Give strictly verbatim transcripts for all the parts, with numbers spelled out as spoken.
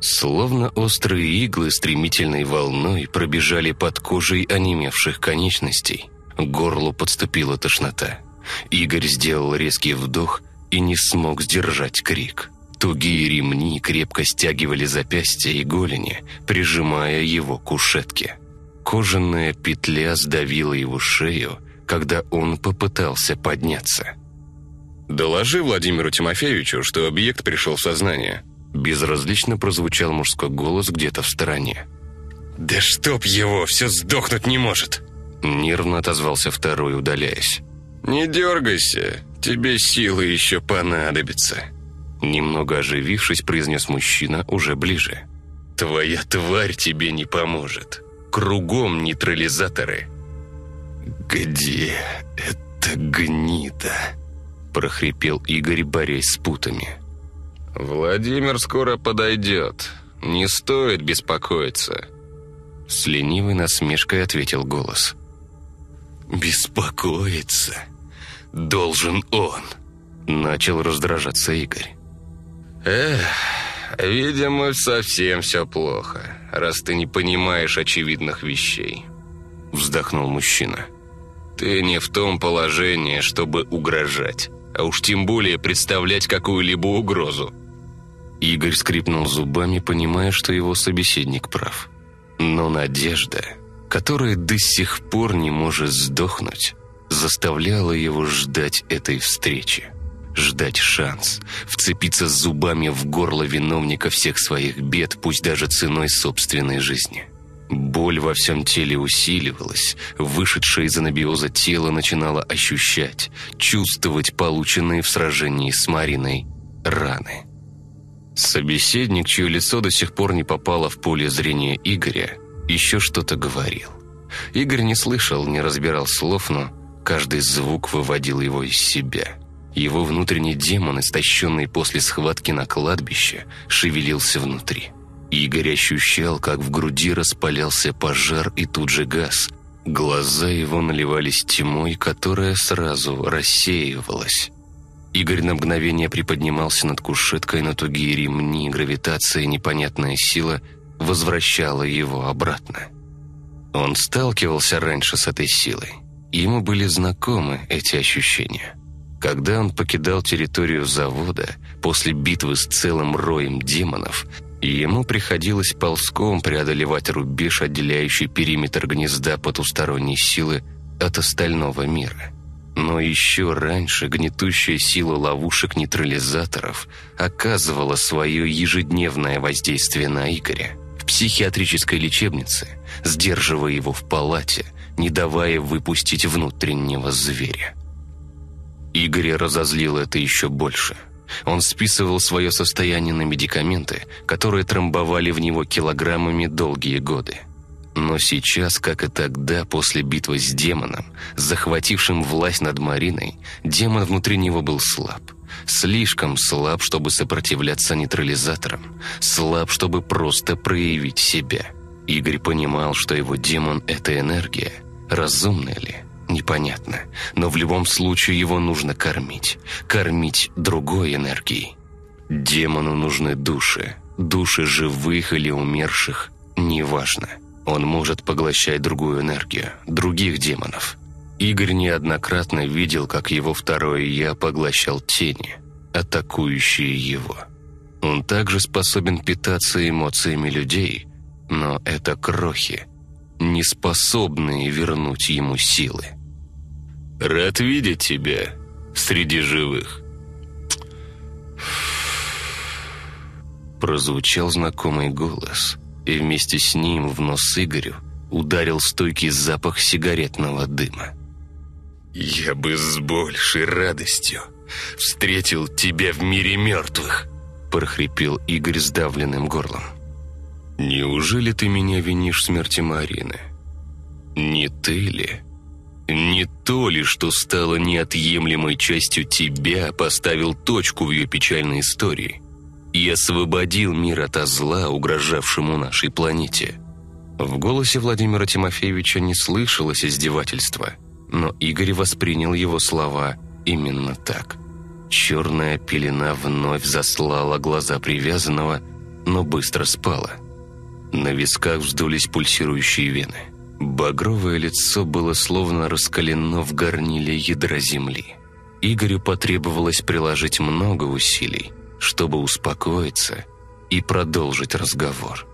Словно острые иглы стремительной волной пробежали под кожей онемевших конечностей. К горлу подступила тошнота. Игорь сделал резкий вдох и не смог сдержать крик. Тугие ремни крепко стягивали запястья и голени, прижимая его к кушетке. Кожаная петля сдавила его шею, когда он попытался подняться. «Доложи Владимиру Тимофеевичу, что объект пришел в сознание». Безразлично прозвучал мужской голос где-то в стороне. «Да чтоб его, все сдохнуть не может!» Нервно отозвался второй, удаляясь. «Не дергайся, тебе силы еще понадобятся». Немного оживившись, произнес мужчина уже ближе. «Твоя тварь тебе не поможет. Кругом нейтрализаторы». «Где эта гнида?» прохрипел Игорь, борясь с путами. «Владимир скоро подойдет. Не стоит беспокоиться», — с ленивой насмешкой ответил голос. «Беспокоиться должен он», — начал раздражаться Игорь. «Эх, видимо, совсем все плохо, раз ты не понимаешь очевидных вещей», — вздохнул мужчина. «Ты не в том положении, чтобы угрожать, а уж тем более представлять какую-либо угрозу». Игорь скрипнул зубами, понимая, что его собеседник прав. Но надежда, которая до сих пор не может сдохнуть, заставляла его ждать этой встречи. Ждать шанс, вцепиться зубами в горло виновника всех своих бед, пусть даже ценой собственной жизни. Боль во всем теле усиливалась, вышедшее из анабиоза тело начинало ощущать, чувствовать полученные в сражении с Мариной раны. Собеседник, чье лицо до сих пор не попало в поле зрения Игоря, еще что-то говорил. Игорь не слышал, не разбирал слов, но каждый звук выводил его из себя. Его внутренний демон, истощенный после схватки на кладбище, шевелился внутри. Игорь ощущал, как в груди распалялся пожар и тут же гас. Глаза его наливались тьмой, которая сразу рассеивалась. Игорь на мгновение приподнимался над кушеткой, но тугие ремни, гравитация и непонятная сила возвращала его обратно. Он сталкивался раньше с этой силой. Ему были знакомы эти ощущения. Когда он покидал территорию завода после битвы с целым роем демонов, ему приходилось ползком преодолевать рубеж, отделяющий периметр гнезда потусторонней силы от остального мира. Но еще раньше гнетущая сила ловушек-нейтрализаторов оказывала свое ежедневное воздействие на Игоря в психиатрической лечебнице, сдерживая его в палате, не давая выпустить внутреннего зверя. Игоря разозлило это еще больше. Он списывал свое состояние на медикаменты, которые трамбовали в него килограммами долгие годы. Но сейчас, как и тогда, после битвы с демоном, захватившим власть над Мариной, демон внутри него был слаб. Слишком слаб, чтобы сопротивляться нейтрализаторам, слаб, чтобы просто проявить себя. Игорь понимал, что его демон – это энергия. Разумная ли? Непонятно. Но в любом случае его нужно кормить. Кормить другой энергией. Демону нужны души. Души живых или умерших – неважно. Он может поглощать другую энергию, других демонов. Игорь неоднократно видел, как его второе «я» поглощал тени, атакующие его. Он также способен питаться эмоциями людей, но это крохи, не способные вернуть ему силы. «Рад видеть тебя среди живых», прозвучал знакомый голос, и вместе с ним в нос Игорю ударил стойкий запах сигаретного дыма. «Я бы с большей радостью встретил тебя в мире мертвых», прохрипел Игорь сдавленным горлом. «Неужели ты меня винишь в смерти Марины? Не ты ли? Не то ли, что стало неотъемлемой частью тебя, поставил точку в ее печальной истории и освободил мир ото зла, угрожавшему нашей планете?» В голосе Владимира Тимофеевича не слышалось издевательства, но Игорь воспринял его слова именно так. Черная пелена вновь заслала глаза привязанного, но быстро спало. На висках вздулись пульсирующие вены. Багровое лицо было словно раскалено в горниле ядра земли. Игорю потребовалось приложить много усилий, чтобы успокоиться и продолжить разговор.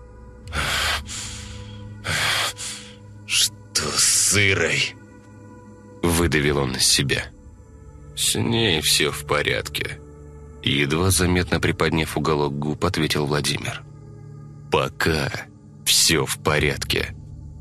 «Что с Ирой?» — выдавил он из себя. «С ней все в порядке», — едва заметно приподняв уголок губ, ответил Владимир. «Пока все в порядке».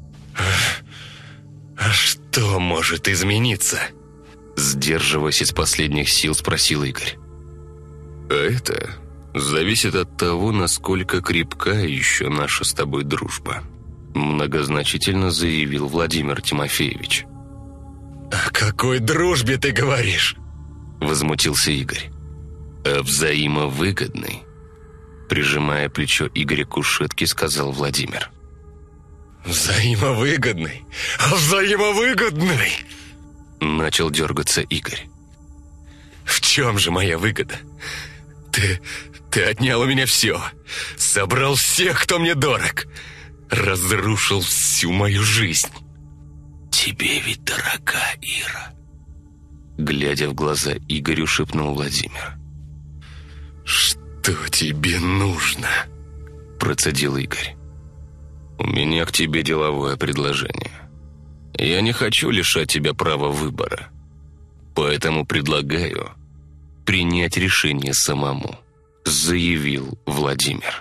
«А что может измениться?» Сдерживаясь из последних сил, спросил Игорь. «А это зависит от того, насколько крепка еще наша с тобой дружба», многозначительно заявил Владимир Тимофеевич. «О какой дружбе ты говоришь?» Возмутился Игорь. «О взаимовыгодной», прижимая плечо Игоря к кушетке, сказал Владимир. «Взаимовыгодный? А взаимовыгодный?» Начал дергаться Игорь. «В чем же моя выгода? Ты, ты отнял у меня все. Собрал всех, кто мне дорог. Разрушил всю мою жизнь». «Тебе ведь дорога Ира», глядя в глаза Игорю, шепнул Владимир. «Что тебе нужно?» Процедил Игорь. «У меня к тебе деловое предложение. Я не хочу лишать тебя права выбора, поэтому предлагаю принять решение самому», заявил Владимир.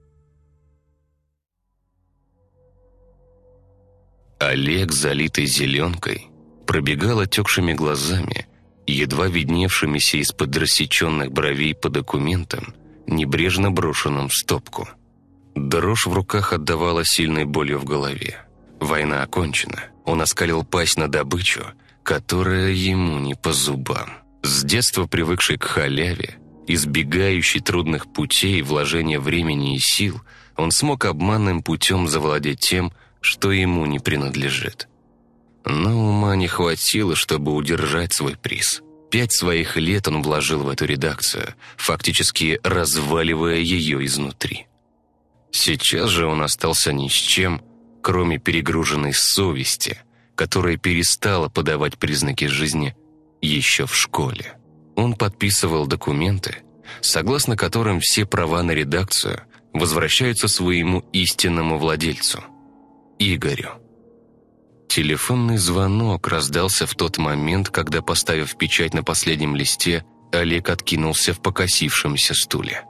Олег, залитый зеленкой, пробегал отекшими глазами, едва видневшимися из-под рассеченных бровей по документам, небрежно брошенным в стопку. Дрожь в руках отдавала сильной болью в голове. Война окончена. Он оскалил пасть на добычу, которая ему не по зубам. С детства привыкший к халяве, избегающий трудных путей и вложения времени и сил, он смог обманным путем завладеть тем, что ему не принадлежит. Но ума не хватило, чтобы удержать свой приз. Пять своих лет он вложил в эту редакцию, фактически разваливая ее изнутри. Сейчас же он остался ни с чем, кроме перегруженной совести, которая перестала подавать признаки жизни еще в школе. Он подписывал документы, согласно которым все права на редакцию возвращаются своему истинному владельцу – Игорю. Телефонный звонок раздался в тот момент, когда, поставив печать на последнем листе, Олег откинулся в покосившемся стуле.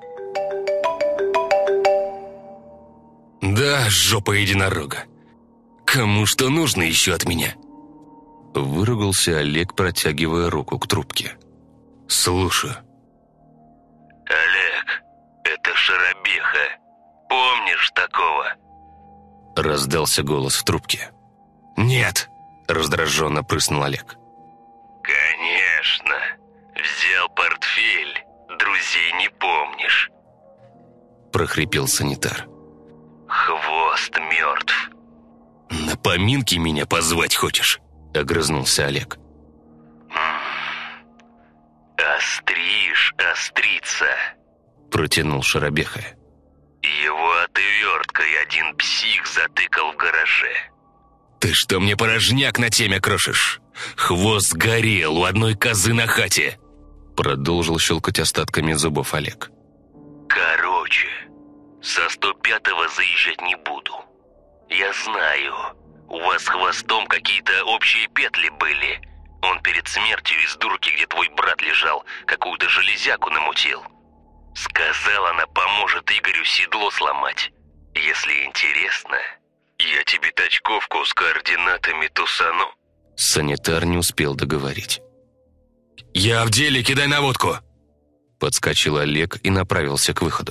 «Да, жопа единорога. Кому что нужно еще от меня?» Выругался Олег, протягивая руку к трубке. «Слушаю». «Олег, это Шарабеха. Помнишь такого?» Раздался голос в трубке. «Нет», — раздраженно прыснул Олег. «Конечно. Взял портфель. Друзей не помнишь», — прохрипел санитар. «Хвост мертв». «На поминки меня позвать хочешь?» — огрызнулся Олег. «Остришь, острится», — протянул Шарабеха. «Его отверткой один псих затыкал в гараже». «Ты что мне порожняк на теме крошишь? Хвост горел у одной козы на хате!» Продолжил щелкать остатками зубов Олег. «Короче, со сто пятого заезжать не буду. Я знаю, у вас с Хвостом какие-то общие петли были. Он перед смертью из дурки, где твой брат лежал, какую-то железяку намутил. Сказал, она поможет Игорю седло сломать. Если интересно, я тебе тачковку с координатами тусану». Санитар не успел договорить. «Я в деле, кидай наводку!» Подскочил Олег и направился к выходу.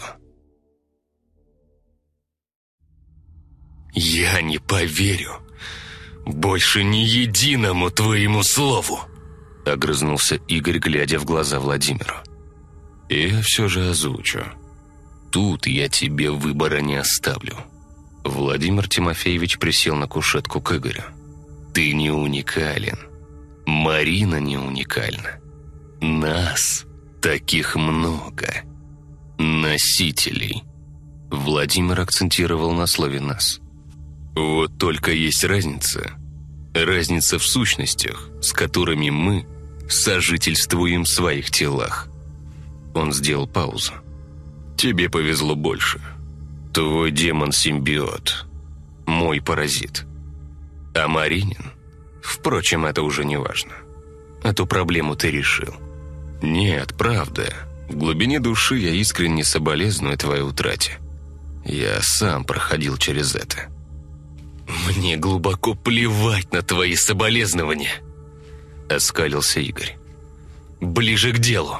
«Я не поверю больше ни единому твоему слову!» Огрызнулся Игорь, глядя в глаза Владимиру. «Я все же озвучу. Тут я тебе выбора не оставлю». Владимир Тимофеевич присел на кушетку к Игорю. «Ты не уникален. Марина не уникальна. Нас таких много. Носителей. Владимир акцентировал на слове «нас». Вот только есть разница. Разница в сущностях, с которыми мы сожительствуем в своих телах. Он сделал паузу. Тебе повезло больше. Твой демон-симбиот. Мой паразит. А Маринин? Впрочем, это уже не важно. Эту проблему ты решил. Нет, правда. В глубине души я искренне соболезную твоей утрате. Я сам проходил через это. Мне глубоко плевать на твои соболезнования, оскалился Игорь. Ближе к делу.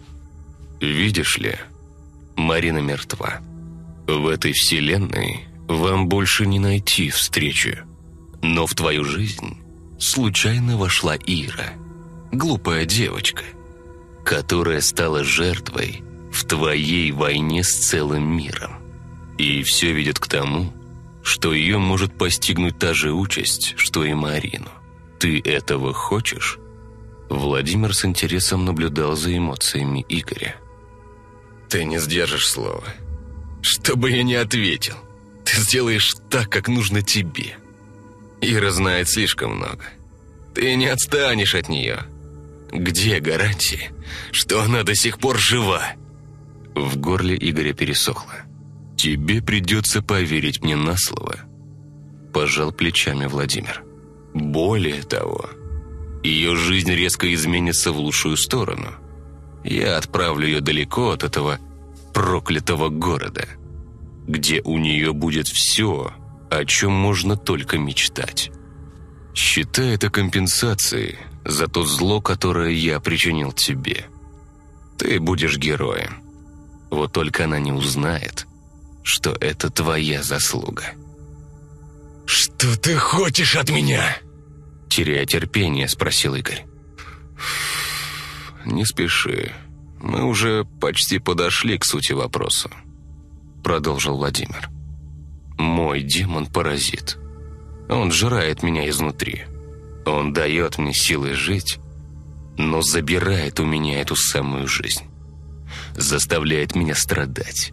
Видишь ли, Марина мертва. В этой вселенной вам больше не найти встречу. Но в твою жизнь случайно вошла Ира, глупая девочка, которая стала жертвой в твоей войне с целым миром. И все ведет к тому, что ее может постигнуть та же участь, что и Марину. Ты этого хочешь? Владимир с интересом наблюдал за эмоциями Игоря. Ты не сдержишь слова. Что бы я ни ответил, ты сделаешь так, как нужно тебе. Ира знает слишком много. Ты не отстанешь от нее. Где гарантии, что она до сих пор жива? В горле Игоря пересохло. Тебе придется поверить мне на слово. Пожал плечами Владимир. Более того, ее жизнь резко изменится в лучшую сторону. Я отправлю ее далеко от этого проклятого города, где у нее будет все, о чем можно только мечтать. Считай это компенсацией за то зло, которое я причинил тебе. Ты будешь героем. Вот только она не узнает, что это твоя заслуга. «Что ты хочешь от меня?» Теряя терпение, спросил Игорь. «Не спеши. Мы уже почти подошли к сути вопроса», продолжил Владимир. «Мой демон-паразит. Он сжирает меня изнутри. Он дает мне силы жить, но забирает у меня эту самую жизнь. Заставляет меня страдать.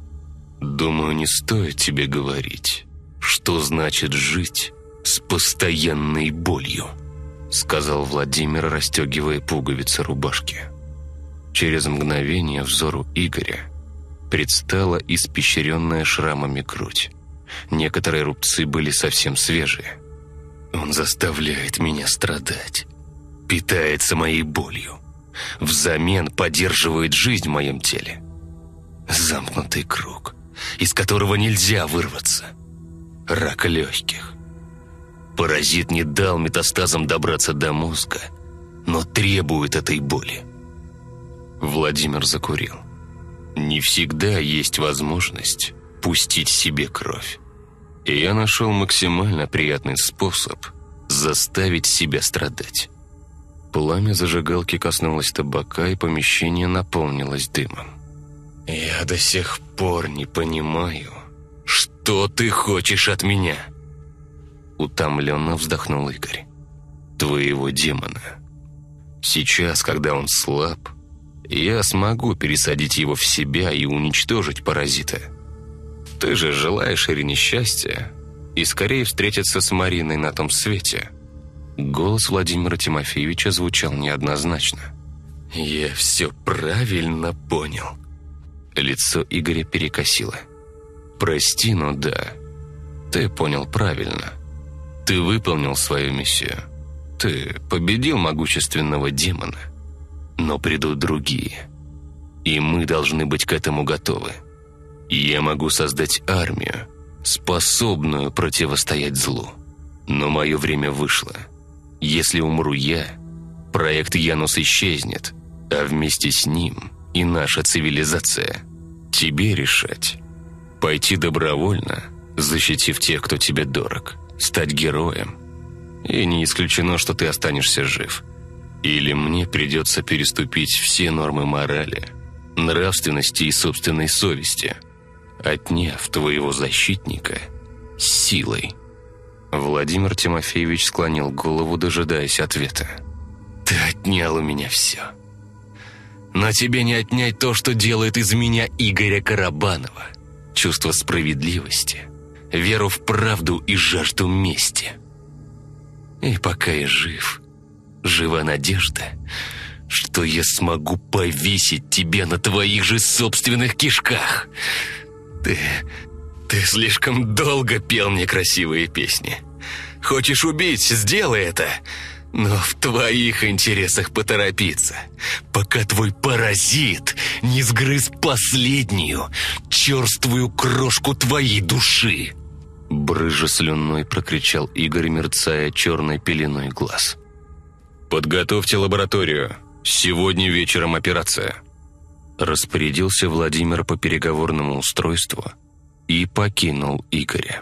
Думаю, не стоит тебе говорить, что значит жить с постоянной болью», сказал Владимир, расстегивая пуговицы рубашки. Через мгновение взору Игоря предстала испещренная шрамами грудь. Некоторые рубцы были совсем свежие. Он заставляет меня страдать, питается моей болью, взамен поддерживает жизнь в моем теле. Замкнутый круг, из которого нельзя вырваться. Рак легких. Паразит не дал метастазам добраться до мозга, но требует этой боли. Владимир закурил. Не всегда есть возможность пустить себе кровь. И я нашел максимально приятный способ заставить себя страдать. Пламя зажигалки коснулось табака, и помещение наполнилось дымом. «Я до сих пор не понимаю, что ты хочешь от меня?» Утомленно вздохнул Игорь. «Твоего демона. Сейчас, когда он слаб, я смогу пересадить его в себя и уничтожить паразита. Ты же желаешь Ирине счастья и скорее встретиться с Мариной на том свете». Голос Владимира Тимофеевича звучал неоднозначно. «Я все правильно понял». Лицо Игоря перекосило. «Прости, но да, ты понял правильно. Ты выполнил свою миссию. Ты победил могущественного демона. Но придут другие. И мы должны быть к этому готовы. Я могу создать армию, способную противостоять злу. Но мое время вышло. Если умру я, проект Янус исчезнет, а вместе с ним и наша цивилизация. Тебе решать. Пойти добровольно, защитив тех, кто тебе дорог, стать героем. И не исключено, что ты останешься жив. Или мне придется переступить все нормы морали, нравственности и собственной совести, отняв твоего защитника силой». Владимир Тимофеевич склонил голову, дожидаясь ответа. «Ты отнял у меня все. Но тебе не отнять то, что делает из меня Игоря Карабанова. чувство справедливости, веру в правду и жажду мести. И пока я жив, жива надежда, что я смогу повесить тебя на твоих же собственных кишках. Ты... ты слишком долго пел мне красивые песни. Хочешь убить, сделай это, но в твоих интересах поторопиться, пока твой паразит не сгрыз последнюю черствую крошку твоей души. Брызжа слюной прокричал Игорь, мерцая черной пеленой глаз. «Подготовьте лабораторию. Сегодня вечером операция», — распорядился Владимир по переговорному устройству и покинул Игоря.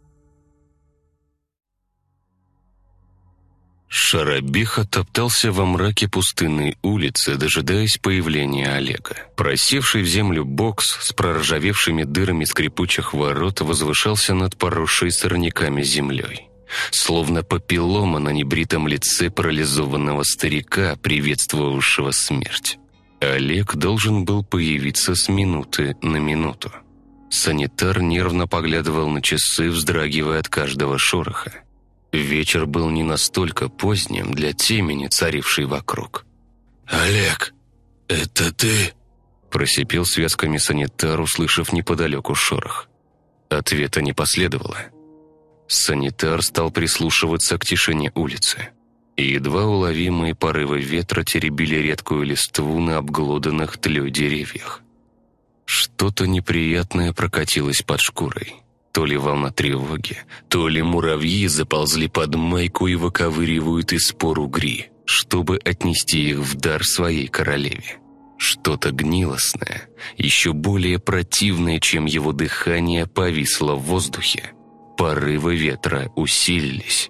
Шарабеха топтался во мраке пустынной улицы, дожидаясь появления Олега. Просевший в землю бокс с проржавевшими дырами скрипучих ворот возвышался над поросшей сорняками землей. Словно папиллома на небритом лице парализованного старика, приветствовавшего смерть. Олег должен был появиться с минуты на минуту. Санитар нервно поглядывал на часы, вздрагивая от каждого шороха. Вечер был не настолько поздним для темени, царившей вокруг. «Олег, это ты?» – просипел связками санитар, услышав неподалеку шорох. Ответа не последовало. Санитар стал прислушиваться к тишине улицы. И едва уловимые порывы ветра теребили редкую листву на обглоданных тлей деревьях. Что-то неприятное прокатилось под шкурой. То ли волна тревоги, то ли муравьи заползли под майку и выковыривают из спор угри, чтобы отнести их в дар своей королеве. Что-то гнилостное, еще более противное, чем его дыхание, повисло в воздухе. Порывы ветра усилились.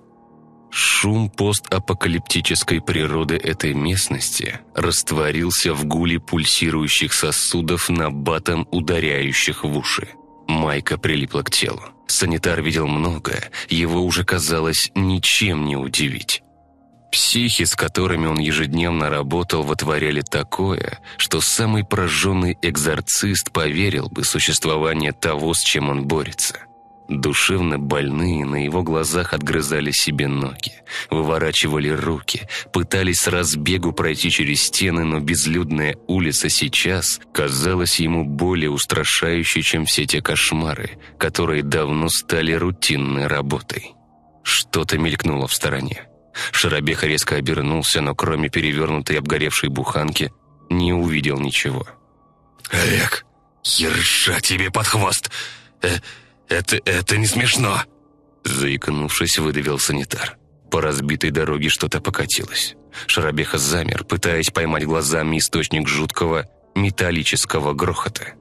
Шум постапокалиптической природы этой местности растворился в гуле пульсирующих сосудов, набатом ударяющих в уши. Майка прилипла к телу. Санитар видел многое, его уже казалось ничем не удивить. Психи, с которыми он ежедневно работал, вытворяли такое, что самый прожженный экзорцист поверил бы в существование того, с чем он борется. Душевно больные на его глазах отгрызали себе ноги, выворачивали руки, пытались с разбегу пройти через стены, но безлюдная улица сейчас казалась ему более устрашающей, чем все те кошмары, которые давно стали рутинной работой. Что-то мелькнуло в стороне. Шарабеха резко обернулся, но кроме перевернутой обгоревшей буханки не увидел ничего. «Олег, ерша тебе под хвост! Э Это, это не смешно!» Заикнувшись, выдавил санитар. По разбитой дороге что-то покатилось. Шарабеха замер, пытаясь поймать глазами источник жуткого металлического грохота.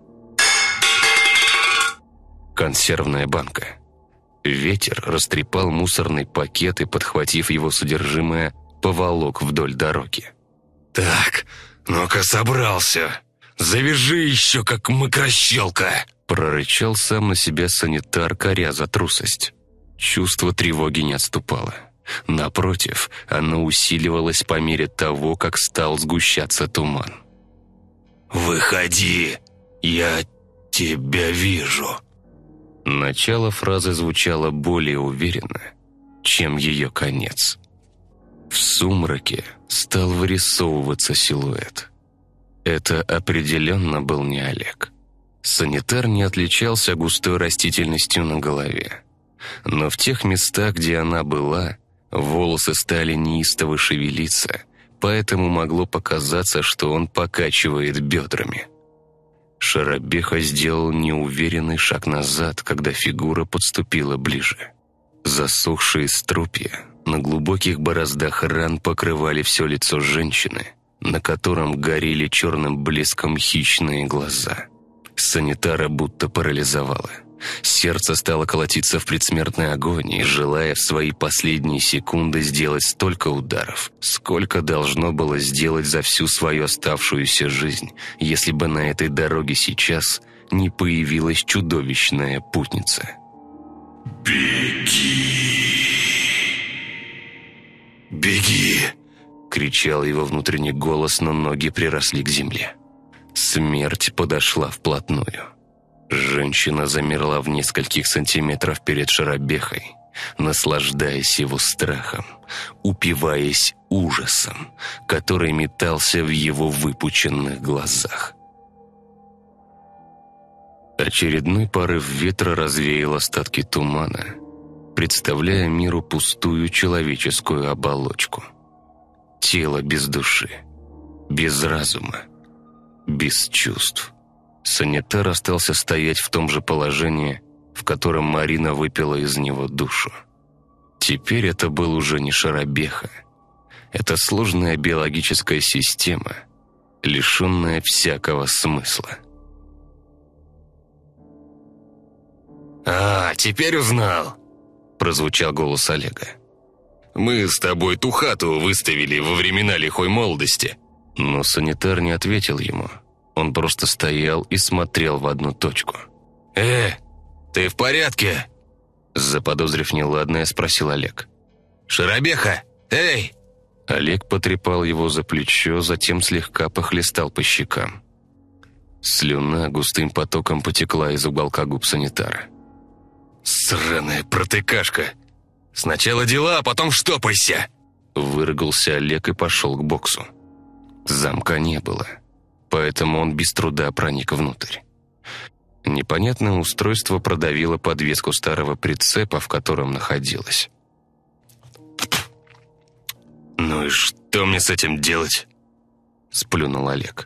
Консервная банка. Ветер растрепал мусорный пакет и, подхватив его содержимое, поволок вдоль дороги. «Так, ну-ка собрался! Завяжи еще, как мокрощелка!» Прорычал сам на себя санитар, коря за трусость. Чувство тревоги не отступало. Напротив, оно усиливалось по мере того, как стал сгущаться туман. «Выходи, я тебя вижу!» Начало фразы звучало более уверенно, чем ее конец. В сумраке стал вырисовываться силуэт. Это определенно был не Олег. Санитар не отличался густой растительностью на голове. Но в тех местах, где она была, волосы стали неистово шевелиться, поэтому могло показаться, что он покачивает бедрами. Шарабеха сделал неуверенный шаг назад, когда фигура подступила ближе. Засохшие струпья на глубоких бороздах ран покрывали все лицо женщины, на котором горели черным блеском хищные глаза. Санитара будто парализовало. Сердце стало колотиться в предсмертной агонии, желая в свои последние секунды сделать столько ударов, сколько должно было сделать за всю свою оставшуюся жизнь, если бы на этой дороге сейчас не появилась чудовищная путница. «Беги! Беги!» — кричал его внутренний голос, но ноги приросли к земле. Смерть подошла вплотную. Женщина замерла в нескольких сантиметрах перед Шарабехой, наслаждаясь его страхом, упиваясь ужасом, который метался в его выпученных глазах. Очередной порыв ветра развеял остатки тумана, представляя миру пустую человеческую оболочку. Тело без души, без разума, без чувств. Санитар остался стоять в том же положении, в котором Марина выпила из него душу. Теперь это был уже не Шарабеха. Это сложная биологическая система, лишенная всякого смысла. «А, теперь узнал!» – прозвучал голос Олега. «Мы с тобой ту хату выставили во времена лихой молодости». Но санитар не ответил ему. Он просто стоял и смотрел в одну точку. «Э, ты в порядке?» Заподозрив неладное, спросил Олег. «Шарабеха, эй!» Олег потрепал его за плечо, затем слегка похлестал по щекам. Слюна густым потоком потекла из уголка губ санитара. «Сраная протыкашка! Сначала дела, а потом штопайся!» Выругался Олег и пошел к боксу. Замка не было, поэтому он без труда проник внутрь. Непонятное устройство продавило подвеску старого прицепа, в котором находилось. «Ну и что мне с этим делать?» – сплюнул Олег.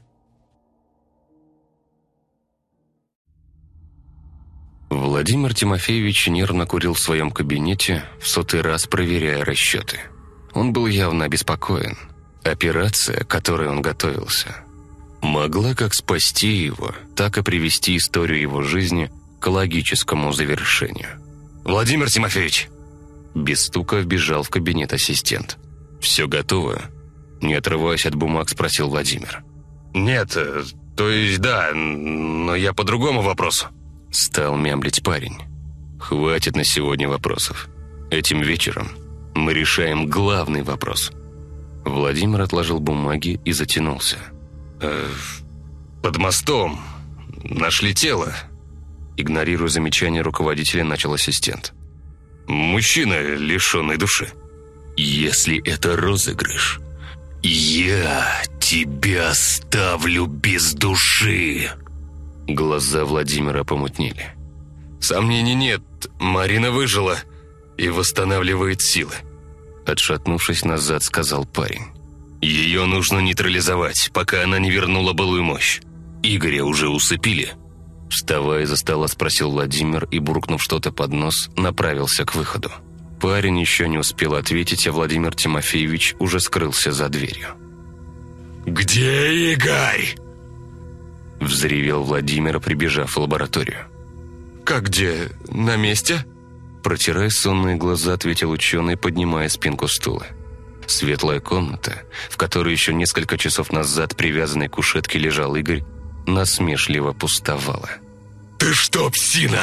Владимир Тимофеевич нервно курил в своем кабинете, в сотый раз проверяя расчеты. Он был явно обеспокоен. Операция, к которой он готовился, могла как спасти его, так и привести историю его жизни к логическому завершению. «Владимир Тимофеевич!» Без стука вбежал в кабинет ассистент. «Все готово?» Не отрываясь от бумаг, спросил Владимир. «Нет, то есть да, но я по другому вопросу». Стал мямлить парень. «Хватит на сегодня вопросов. Этим вечером мы решаем главный вопрос». Владимир отложил бумаги и затянулся. Э, «Под мостом нашли тело». Игнорируя замечание руководителя, начал ассистент. «Мужчина, лишенный души». «Если это розыгрыш, я тебя оставлю без души». Глаза Владимира помутнели. «Сомнений нет, Марина выжила и восстанавливает силы», отшатнувшись назад, сказал парень. «Ее нужно нейтрализовать, пока она не вернула былую мощь. Игоря уже усыпили?» Вставая из-за стола, спросил Владимир и, буркнув что-то под нос, направился к выходу. Парень еще не успел ответить, а Владимир Тимофеевич уже скрылся за дверью. «Где Игорь?» Взревел Владимир, прибежав в лабораторию. «Как где? На месте?» Протирая сонные глаза, ответил ученый, поднимая спинку стула. Светлая комната, в которой еще несколько часов назад привязанной к кушетке лежал Игорь, насмешливо пустовала. «Ты что, псина?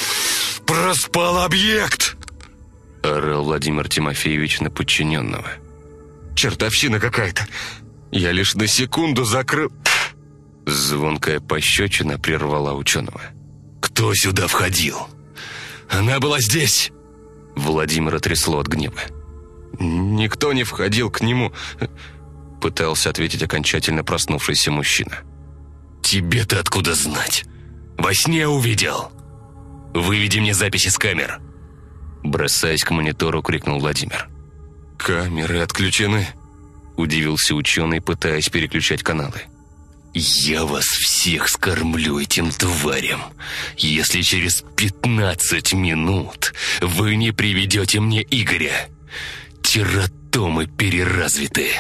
Проспал объект!» Орал Владимир Тимофеевич на подчиненного. «Чертовщина какая-то! Я лишь на секунду закрыл...» Звонкая пощечина прервала ученого. «Кто сюда входил? Она была здесь!» Владимира трясло от гнева. «Никто не входил к нему», — пытался ответить окончательно проснувшийся мужчина. «Тебе-то откуда знать? Во сне увидел! Выведи мне записи с камер!» Бросаясь к монитору, крикнул Владимир. «Камеры отключены», — удивился ученый, пытаясь переключать каналы. «Я вас всех скормлю этим тварям, если через пятнадцать минут вы не приведете мне Игоря. Тератомы переразвиты».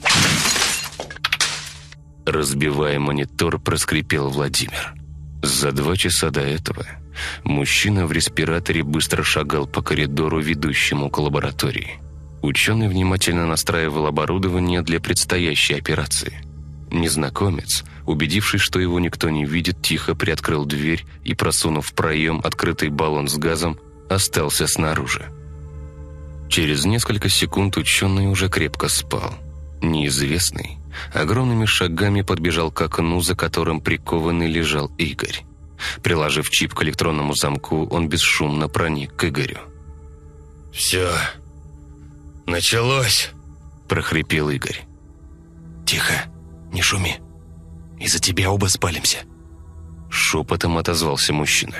Разбивая монитор, проскрипел Владимир. За два часа до этого мужчина в респираторе быстро шагал по коридору, ведущему к лаборатории. Ученый внимательно настраивал оборудование для предстоящей операции. Незнакомец, убедившись, что его никто не видит, тихо приоткрыл дверь и, просунув в проем открытый баллон с газом, остался снаружи. Через несколько секунд ученый уже крепко спал. Неизвестный огромными шагами подбежал к окну, за которым прикованный лежал Игорь. Приложив чип к электронному замку, он бесшумно проник к Игорю. «Все, началось», – прохрипел Игорь. «Тихо, не шуми. Из-за тебя оба спалимся», – шепотом отозвался мужчина.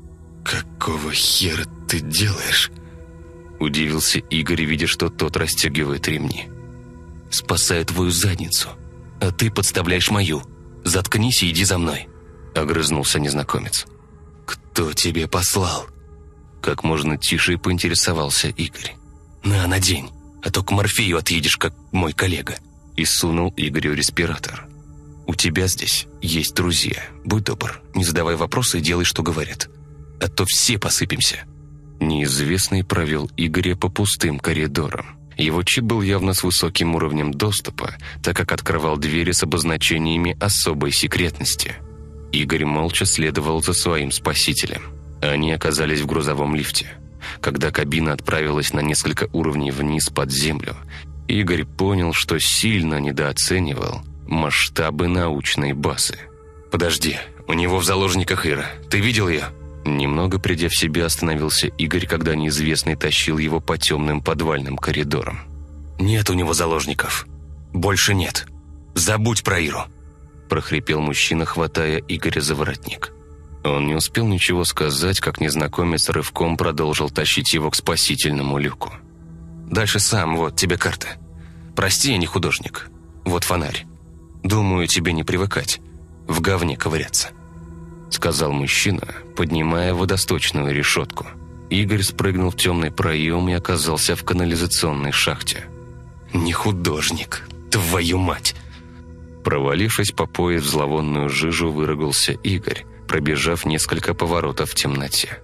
«Какого хера ты делаешь?» – удивился Игорь, видя, что тот расстегивает ремни. «Спасаю твою задницу, а ты подставляешь мою. Заткнись и иди за мной», – огрызнулся незнакомец. «Кто тебе послал?» Как можно тише поинтересовался Игорь. «На, надень, а то к Морфею отъедешь, как мой коллега». И сунул Игорю респиратор. «У тебя здесь есть друзья. Будь добр, не задавай вопросы и делай, что говорят. А то все посыпемся». Неизвестный провел Игоря по пустым коридорам. Его чип был явно с высоким уровнем доступа, так как открывал двери с обозначениями особой секретности. Игорь молча следовал за своим спасителем. Они оказались в грузовом лифте. Когда кабина отправилась на несколько уровней вниз под землю, Игорь понял, что сильно недооценивал масштабы научной базы. «Подожди, у него в заложниках Ира. Ты видел ее?» Немного придя в себя, остановился Игорь, когда неизвестный тащил его по темным подвальным коридорам. «Нет у него заложников. Больше нет. Забудь про Иру», – прохрипел мужчина, хватая Игоря за воротник. Он не успел ничего сказать, как незнакомец рывком продолжил тащить его к спасительному люку. «Дальше сам, вот тебе карта. Прости, я не художник. Вот фонарь. Думаю, тебе не привыкать. В говне ковыряться», – сказал мужчина, поднимая водосточную решетку. Игорь спрыгнул в темный проем и оказался в канализационной шахте. «Не художник, твою мать!» Провалившись по пояс в зловонную жижу, выругался Игорь, пробежав несколько поворотов в темноте.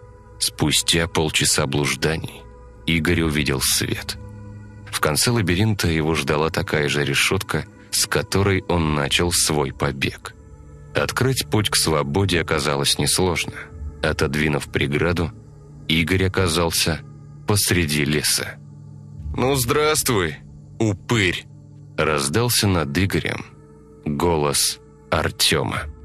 Спустя полчаса блужданий Игорь увидел свет. В конце лабиринта его ждала такая же решетка, с которой он начал свой побег. Открыть путь к свободе оказалось несложно. Отодвинув преграду, Игорь оказался посреди леса. «Ну, здравствуй, упырь!» Раздался над Игорем голос Артема.